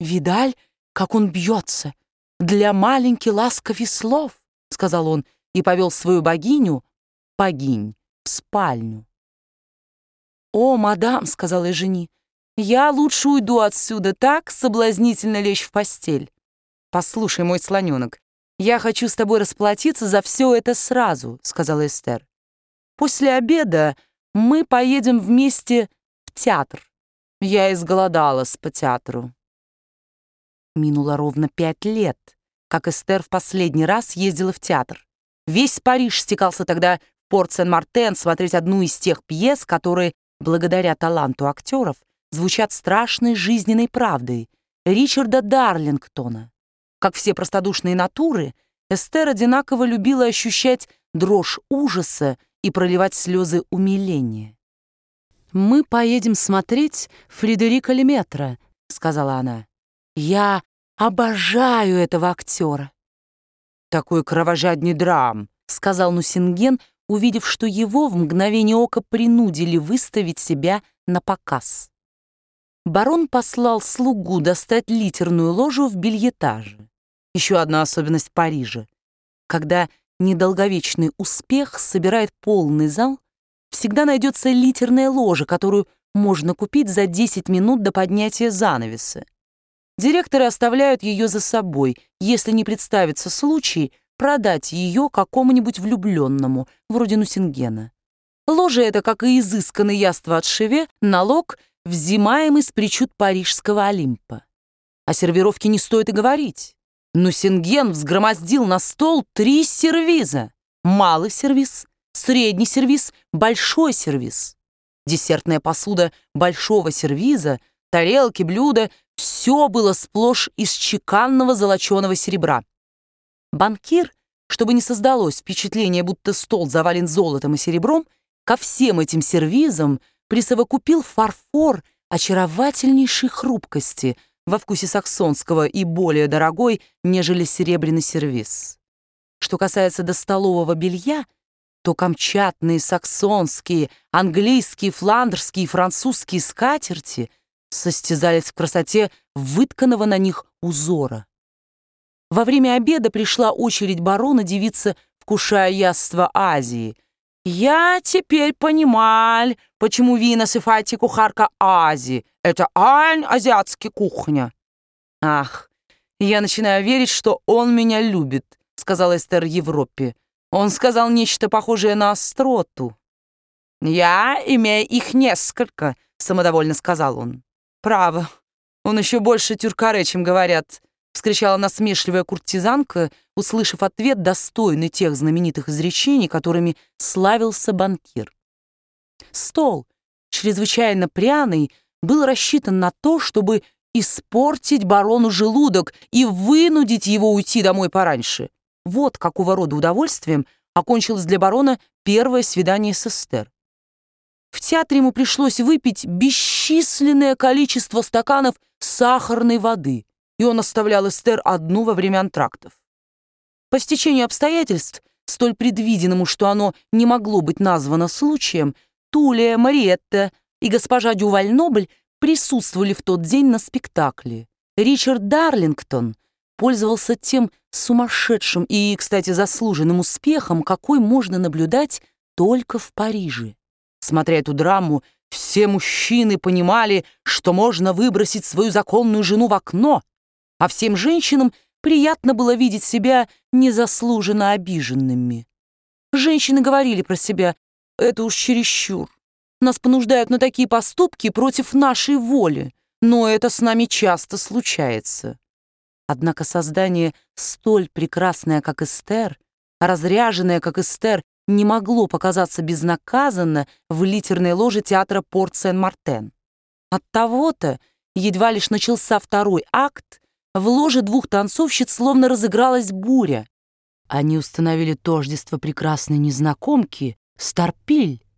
«Видаль, как он бьется! Для маленьких ласков и слов!» — сказал он и повел свою богиню, в спальню. «О, мадам!» — сказала Эжени, «я лучше уйду отсюда, так соблазнительно лечь в постель. Послушай, мой слоненок, я хочу с тобой расплатиться за все это сразу», — сказала Эстер. «После обеда мы поедем вместе в театр. Я изголодалась по театру». Минуло ровно 5 лет, как Эстер в последний раз ездила в театр. Весь Париж стекался тогда в Порт-Сен-Мартен смотреть одну из тех пьес, которые, благодаря таланту актеров, звучат страшной жизненной правдой — Ричарда Дарлингтона. Как все простодушные натуры, Эстер одинаково любила ощущать дрожь ужаса и проливать слезы умиления. «Мы поедем смотреть Фредерика Леметра», — сказала она. «Я обожаю этого актера». «Такой кровожадный драм», — сказал Нусинген, увидев, что его в мгновение ока принудили выставить себя на показ. Барон послал слугу достать литерную ложу в бельетаже. Еще одна особенность Парижа. Когда недолговечный успех собирает полный зал, всегда найдется литерная ложа, которую можно купить за 10 минут до поднятия занавеса. Директоры оставляют ее за собой, если не представится случай продать ее какому-нибудь влюбленному, вроде Нусингена. Ложа это, как и изысканное яство от Шеве, налог, взимаемый с причуд парижского Олимпа. О сервировке не стоит и говорить. Нусинген взгромоздил на стол 3 сервиза. Малый сервиз, средний сервиз, большой сервиз. Десертная посуда большого сервиза, тарелки, блюда — все было сплошь из чеканного золоченого серебра. Банкир, чтобы не создалось впечатление, будто стол завален золотом и серебром, ко всем этим сервизам присовокупил фарфор очаровательнейшей хрупкости, во вкусе саксонского и более дорогой, нежели серебряный сервиз. Что касается достолового белья, то камчатные, саксонские, английские, фландерские и французские скатерти состязались в красоте вытканного на них узора. Во время обеда пришла очередь барона дивиться, вкушая яства Азии. «Я теперь понимаю, почему вы насыпаете кухарка Азии. Это азиатская кухня». «Ах, я начинаю верить, что он меня любит», — сказала Эстер Европе. Он сказал нечто похожее на остроту. «Я имею их несколько», — самодовольно сказал он. «Право, он еще больше тюркаре, чем говорят», — вскричала насмешливая куртизанка, услышав ответ, достойный тех знаменитых изречений, которыми славился банкир. Стол, чрезвычайно пряный, был рассчитан на то, чтобы испортить барону желудок и вынудить его уйти домой пораньше. Вот какого рода удовольствием окончилось для барона первое свидание с Эстер. В театре ему пришлось выпить бесчисленное количество стаканов сахарной воды, и он оставлял Эстер одну во время антрактов. По стечению обстоятельств, столь предвиденному, что оно не могло быть названо случаем, Тулия, Мариетта и госпожа Дюваль-Нобль присутствовали в тот день на спектакле. Ричард Дарлингтон пользовался тем сумасшедшим и, кстати, заслуженным успехом, какой можно наблюдать только в Париже. Смотря эту драму, все мужчины понимали, что можно выбросить свою законную жену в окно, а всем женщинам приятно было видеть себя незаслуженно обиженными. Женщины говорили про себя: «Это уж чересчур. Нас понуждают на такие поступки против нашей воли, но это с нами часто случается». Однако создание столь прекрасное, как Эстер, разряженное, как Эстер, не могло показаться безнаказанно в литерной ложе театра Порт-Сен-Мартен. Оттого-то, едва лишь начался второй акт, в ложе 2 танцовщиц словно разыгралась буря. Они установили тождество прекрасной незнакомки, Старпиль,